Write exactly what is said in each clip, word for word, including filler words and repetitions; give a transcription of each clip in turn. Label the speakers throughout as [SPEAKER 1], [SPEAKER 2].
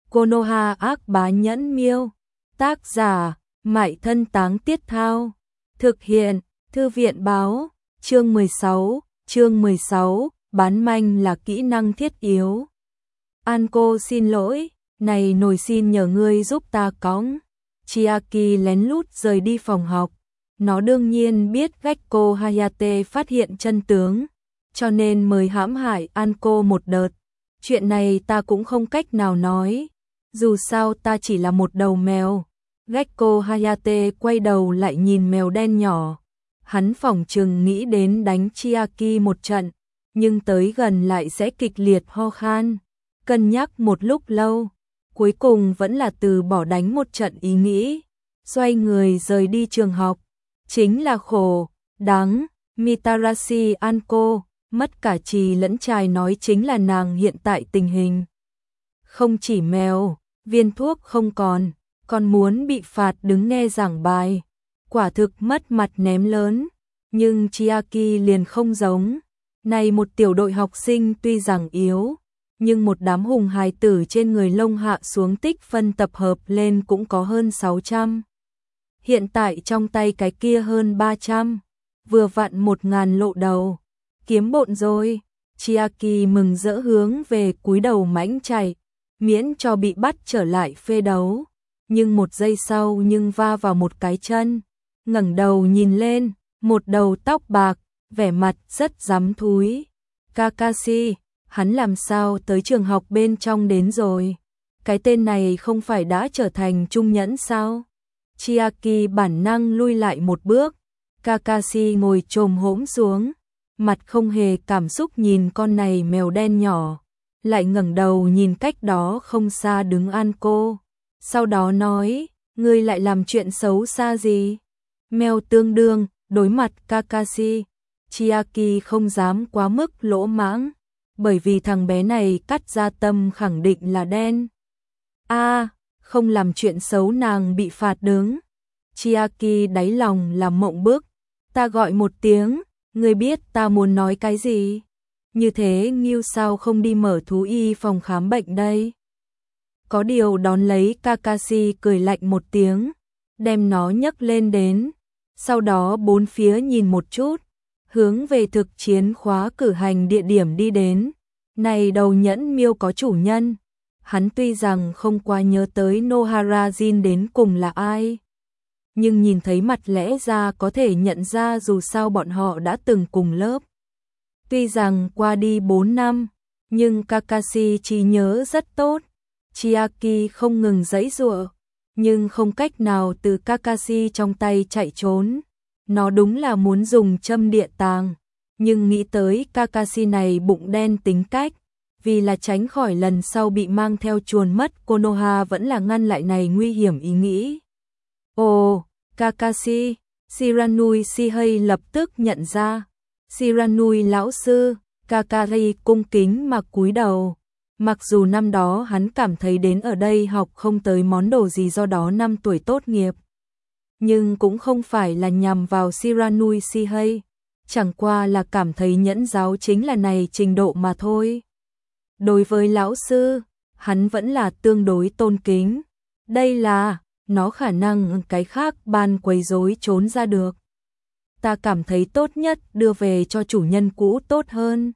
[SPEAKER 1] Konoha ác bá nhẫn miêu. Tác giả, Mại Thân Táng Tiết Thao. Thực hiện, Thư viện báo. Chương mười sáu, chương mười sáu, bán manh là kỹ năng thiết yếu. Anko xin lỗi, này nồi xin nhờ ngươi giúp ta cõng. Chiaki lén lút rời đi phòng học. Nó đương nhiên biết Gekko Hayate phát hiện chân tướng, cho nên mới hãm hại Anko một đợt. Chuyện này ta cũng không cách nào nói, dù sao ta chỉ là một đầu mèo. Gekko Hayate quay đầu lại nhìn mèo đen nhỏ. Hắn phỏng chừng nghĩ đến đánh Chiaki một trận, nhưng tới gần lại sẽ kịch liệt ho khan. Cân nhắc một lúc lâu, cuối cùng vẫn là từ bỏ đánh một trận ý nghĩ, xoay người rời đi trường học. Chính là khổ, đáng, Mitarashi Anko, mất cả trì lẫn trài nói chính là nàng hiện tại tình hình. Không chỉ mèo, viên thuốc không còn, còn muốn bị phạt đứng nghe giảng bài. Quả thực mất mặt ném lớn, nhưng Chiaki liền không giống. Này một tiểu đội học sinh tuy rằng yếu, nhưng một đám hùng hài tử trên người lông hạ xuống tích phân tập hợp lên cũng có hơn sáu trăm. Hiện tại trong tay cái kia hơn ba trăm, vừa vặn một ngàn lộ đầu. Kiếm bộn rồi, Chiaki mừng rỡ hướng về cúi đầu mãnh chạy, miễn cho bị bắt trở lại phê đấu. Nhưng một giây sau nhưng va vào một cái chân, ngẩng đầu nhìn lên, một đầu tóc bạc, vẻ mặt rất rắm thúi. Kakashi, hắn làm sao tới trường học bên trong đến rồi? Cái tên này không phải đã trở thành trung nhẫn sao? Chiaki bản năng lui lại một bước. Kakashi ngồi chồm hổm xuống, mặt không hề cảm xúc nhìn con này mèo đen nhỏ, lại ngẩng đầu nhìn cách đó không xa đứng Anko. Sau đó nói, ngươi lại làm chuyện xấu xa gì? Mèo tương đương, đối mặt Kakashi, Chiaki không dám quá mức lỗ mãng, bởi vì thằng bé này cắt ra tâm khẳng định là đen. A, à, không làm chuyện xấu nàng bị phạt đứng. Chiaki đáy lòng làm mộng bức, ta gọi một tiếng, ngươi biết ta muốn nói cái gì? Như thế Ngưu sao không đi mở thú y phòng khám bệnh đây? Có điều đón lấy Kakashi cười lạnh một tiếng, đem nó nhấc lên đến, sau đó bốn phía nhìn một chút, hướng về thực chiến khóa cử hành địa điểm đi đến. Này đầu nhẫn miêu có chủ nhân, hắn tuy rằng không quá nhớ tới Nohara Jin đến cùng là ai, nhưng nhìn thấy mặt lẽ ra có thể nhận ra dù sao bọn họ đã từng cùng lớp. Tuy rằng qua đi bốn năm, nhưng Kakashi trí nhớ rất tốt. Chiaki không ngừng giãy giụa, nhưng không cách nào từ Kakashi trong tay chạy trốn. Nó đúng là muốn dùng châm địa tàng, nhưng nghĩ tới Kakashi này bụng đen tính cách, vì là tránh khỏi lần sau bị mang theo chuồn mất, Konoha vẫn là ngăn lại này nguy hiểm ý nghĩ. Ồ, Kakashi, Shiranui Shihei lập tức nhận ra. Shiranui lão sư, Kakashi cung kính mà cúi đầu. Mặc dù năm đó hắn cảm thấy đến ở đây học không tới món đồ gì do đó năm tuổi tốt nghiệp, nhưng cũng không phải là nhằm vào Shiranui Shihei, chẳng qua là cảm thấy nhẫn giáo chính là này trình độ mà thôi. Đối với lão sư, hắn vẫn là tương đối tôn kính. Đây là, nó khả năng cái khác ban quấy rối trốn ra được. Ta cảm thấy tốt nhất đưa về cho chủ nhân cũ tốt hơn.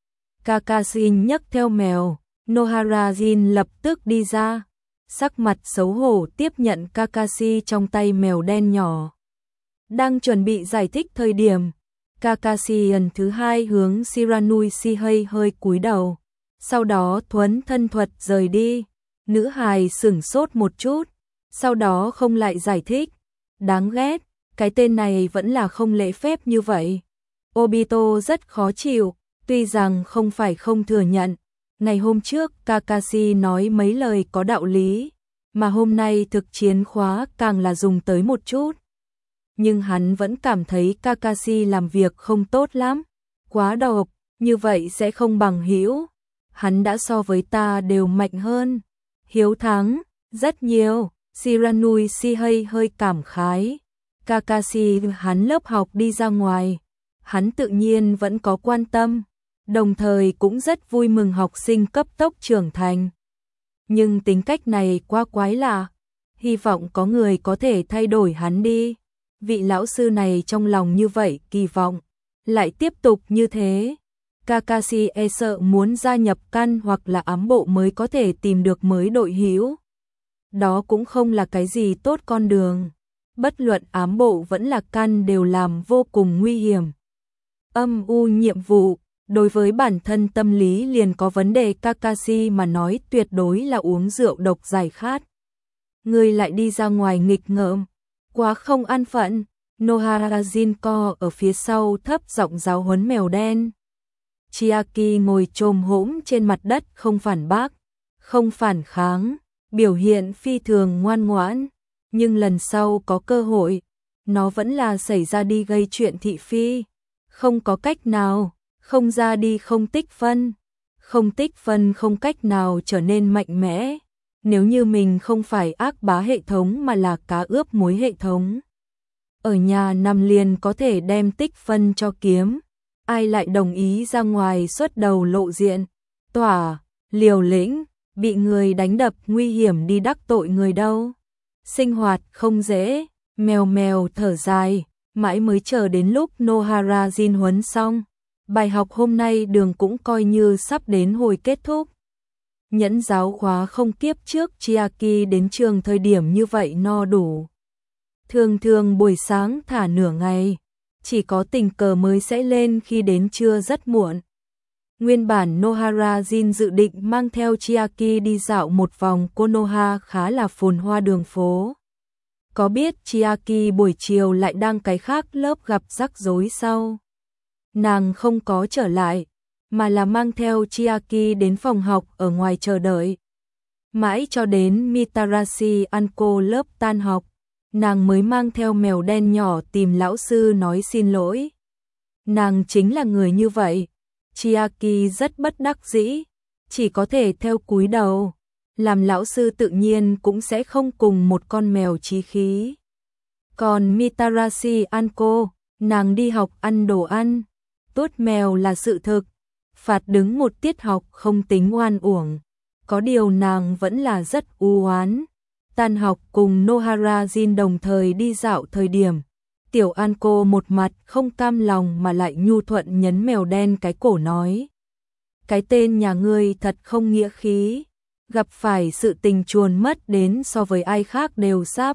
[SPEAKER 1] Kakashi nhấc theo mèo. Nohara Jin lập tức đi ra, sắc mặt xấu hổ tiếp nhận Kakashi trong tay mèo đen nhỏ. Đang chuẩn bị giải thích thời điểm, Kakashi lần thứ hai hướng Shiranui Shihei hơi cúi đầu, sau đó thuấn thân thuật rời đi. Nữ hài sửng sốt một chút, sau đó không lại giải thích. Đáng ghét, cái tên này vẫn là không lễ phép như vậy. Obito rất khó chịu, tuy rằng không phải không thừa nhận. Ngày hôm trước Kakashi nói mấy lời có đạo lý, mà hôm nay thực chiến khóa càng là dùng tới một chút. Nhưng hắn vẫn cảm thấy Kakashi làm việc không tốt lắm, quá độc, như vậy sẽ không bằng hữu. Hắn đã so với ta đều mạnh hơn, hiếu thắng, rất nhiều. Shiranui Shihei hơi cảm khái. Kakashi hắn lớp học đi ra ngoài, hắn tự nhiên vẫn có quan tâm, đồng thời cũng rất vui mừng học sinh cấp tốc trưởng thành. nhưng tính cách này quá quái lạ, hy vọng có người có thể thay đổi hắn đi. Vị lão sư này trong lòng như vậy, kỳ vọng lại tiếp tục như thế. Kakashi e sợ muốn gia nhập căn hoặc là ám bộ mới có thể tìm được mới đội hữu. Đó cũng không là cái gì tốt con đường. Bất luận ám bộ vẫn là căn đều làm vô cùng nguy hiểm. Âm u nhiệm vụ, đối với bản thân tâm lý liền có vấn đề Kakashi mà nói tuyệt đối là uống rượu độc giải khát. Người lại đi ra ngoài nghịch ngợm, quá không an phận. Nohara Jinko ở phía sau thấp giọng giáo huấn mèo đen. Chiaki ngồi chồm hổm trên mặt đất không phản bác, không phản kháng, biểu hiện phi thường ngoan ngoãn, nhưng lần sau có cơ hội, nó vẫn là xảy ra đi gây chuyện thị phi, không có cách nào, không ra đi không tích phân, không tích phân không cách nào trở nên mạnh mẽ, nếu như mình không phải ác bá hệ thống mà là cá ướp muối hệ thống. Ở nhà nằm liền có thể đem tích phân cho kiếm, ai lại đồng ý ra ngoài xuất đầu lộ diện, tỏa, liều lĩnh, bị người đánh đập nguy hiểm đi đắc tội người đâu. Sinh hoạt không dễ, mèo mèo thở dài, mãi mới chờ đến lúc Nohara Jin huấn xong. Bài học hôm nay đường cũng coi như sắp đến hồi kết thúc. Nhẫn giáo khóa không kiếp trước Chiaki đến trường thời điểm như vậy no đủ. Thường thường buổi sáng thả nửa ngày, chỉ có tình cờ mới sẽ lên khi đến trưa rất muộn. Nguyên bản Nohara Jin dự định mang theo Chiaki đi dạo một vòng Konoha khá là phồn hoa đường phố. Có biết Chiaki buổi chiều lại đang cái khác lớp gặp rắc rối sau. Nàng không có trở lại, mà là mang theo Chiaki đến phòng học ở ngoài chờ đợi. Mãi cho đến Mitarashi Anko lớp tan học, nàng mới mang theo mèo đen nhỏ tìm lão sư nói xin lỗi. Nàng chính là người như vậy. Chiaki rất bất đắc dĩ, chỉ có thể theo cúi đầu, làm lão sư tự nhiên cũng sẽ không cùng một con mèo chí khí. Còn Mitarashi Anko, nàng đi học ăn đồ ăn, tốt mèo là sự thực, phạt đứng một tiết học không tính oan uổng, có điều nàng vẫn là rất u oán. Tan học cùng Nohara Jin đồng thời đi dạo thời điểm, Tiểu Anko một mặt không cam lòng mà lại nhu thuận nhấn mèo đen cái cổ nói. Cái tên nhà ngươi thật không nghĩa khí, gặp phải sự tình chuồn mất đến so với ai khác đều sắp.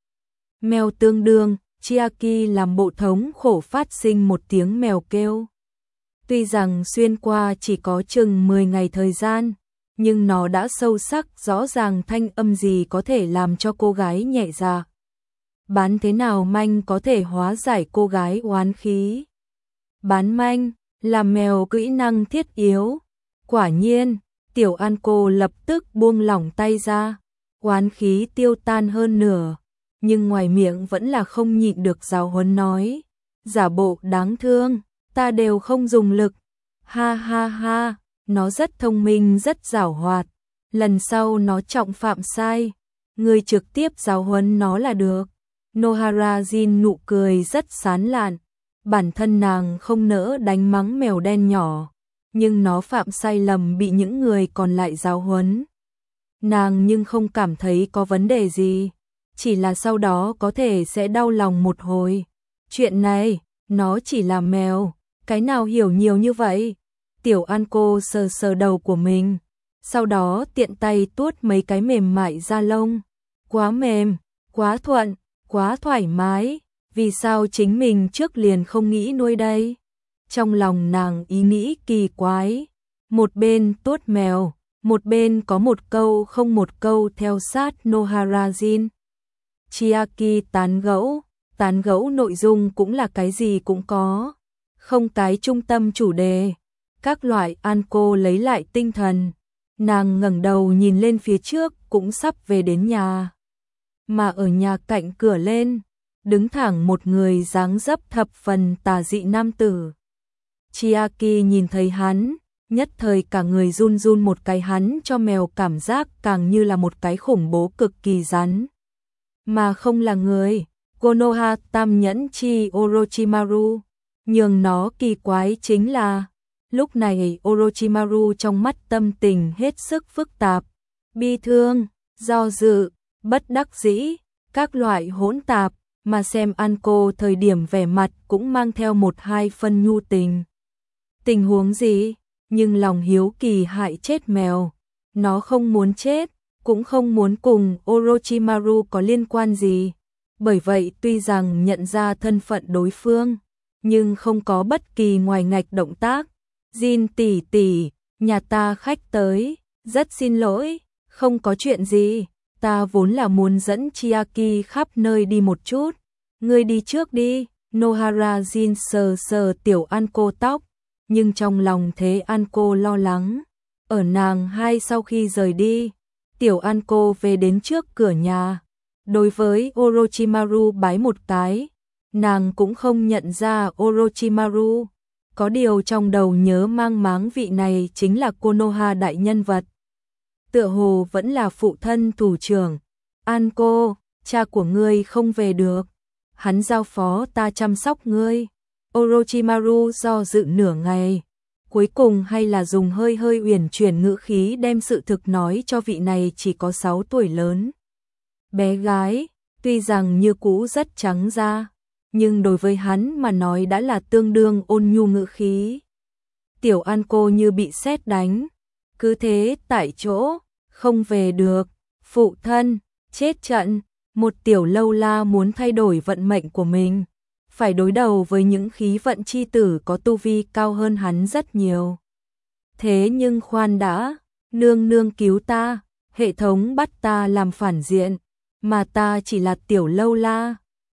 [SPEAKER 1] Mèo tương đương, Chiaki làm bộ thống khổ phát sinh một tiếng mèo kêu. Tuy rằng xuyên qua chỉ có chừng mười ngày thời gian, nhưng nó đã sâu sắc rõ ràng thanh âm gì có thể làm cho cô gái nhẹ dạ. Bán thế nào manh có thể hóa giải cô gái oán khí. Bán manh, làm mèo kỹ năng thiết yếu. Quả nhiên, Tiểu Anko lập tức buông lỏng tay ra, oán khí tiêu tan hơn nửa, nhưng ngoài miệng vẫn là không nhịn được giáo huấn nói. Giả bộ đáng thương, ta đều không dùng lực. Ha ha ha, nó rất thông minh rất giảo hoạt, lần sau nó trọng phạm sai, người trực tiếp giáo huấn nó là được. Nohara Jin nụ cười rất sán lạn, bản thân nàng không nỡ đánh mắng mèo đen nhỏ, nhưng nó phạm sai lầm bị những người còn lại giáo huấn. Nàng nhưng không cảm thấy có vấn đề gì, chỉ là sau đó có thể sẽ đau lòng một hồi. Chuyện này, nó chỉ là mèo, cái nào hiểu nhiều như vậy? Tiểu Anko sờ sờ đầu của mình, sau đó tiện tay tuốt mấy cái mềm mại da lông. Quá mềm, quá thuận, quá thoải mái, vì sao chính mình trước liền không nghĩ nuôi đây? Trong lòng nàng ý nghĩ kỳ quái, một bên tuốt mèo, một bên có một câu không một câu theo sát Nohara Jin. Chiaki tán gẫu, tán gẫu nội dung cũng là cái gì cũng có, không cái trung tâm chủ đề. Các loại Anko lấy lại tinh thần, nàng ngẩng đầu nhìn lên phía trước cũng sắp về đến nhà. Mà ở nhà cạnh cửa lên, đứng thẳng một người dáng dấp thập phần tà dị nam tử. Chiaki nhìn thấy hắn, nhất thời cả người run run một cái, hắn cho mèo cảm giác càng như là một cái khủng bố cực kỳ rắn. Mà không là người, Konoha Tam Nhẫn Chi Orochimaru. Nhường nó kỳ quái chính là, lúc này Orochimaru trong mắt tâm tình hết sức phức tạp, bi thương, do dự, bất đắc dĩ, các loại hỗn tạp, mà xem An cô thời điểm vẻ mặt cũng mang theo một hai phân nhu tình. Tình huống gì? Nhưng lòng hiếu kỳ hại chết mèo. Nó không muốn chết, cũng không muốn cùng Orochimaru có liên quan gì. Bởi vậy tuy rằng nhận ra thân phận đối phương, nhưng không có bất kỳ ngoài ngạch động tác. Jin tỷ tỷ, nhà ta khách tới, rất xin lỗi, không có chuyện gì. Ta vốn là muốn dẫn Chiaki khắp nơi đi một chút. Ngươi đi trước đi. Nohara Jin sờ sờ tiểu An cô tóc, nhưng trong lòng thế An cô lo lắng. Ở nàng hai sau khi rời đi, tiểu An cô về đến trước cửa nhà. Đối với Orochimaru bái một cái, nàng cũng không nhận ra Orochimaru. Có điều trong đầu nhớ mang máng vị này chính là Konoha đại nhân vật. Tựa hồ vẫn là phụ thân thủ trưởng. An cô, cha của ngươi không về được. Hắn giao phó ta chăm sóc ngươi. Orochimaru do dự nửa ngày. Cuối cùng hay là dùng hơi hơi uyển chuyển ngữ khí đem sự thực nói cho vị này chỉ có sáu tuổi lớn. Bé gái, tuy rằng như cũ rất trắng da, nhưng đối với hắn mà nói đã là tương đương ôn nhu ngữ khí. Tiểu An cô như bị sét đánh. Cứ thế tại chỗ, không về được. Phụ thân, chết trận. Một tiểu lâu la muốn thay đổi vận mệnh của mình, phải đối đầu với những khí vận chi tử có tu vi cao hơn hắn rất nhiều. Thế nhưng khoan đã, nương nương cứu ta, hệ thống bắt ta làm phản diện, mà ta chỉ là tiểu lâu la.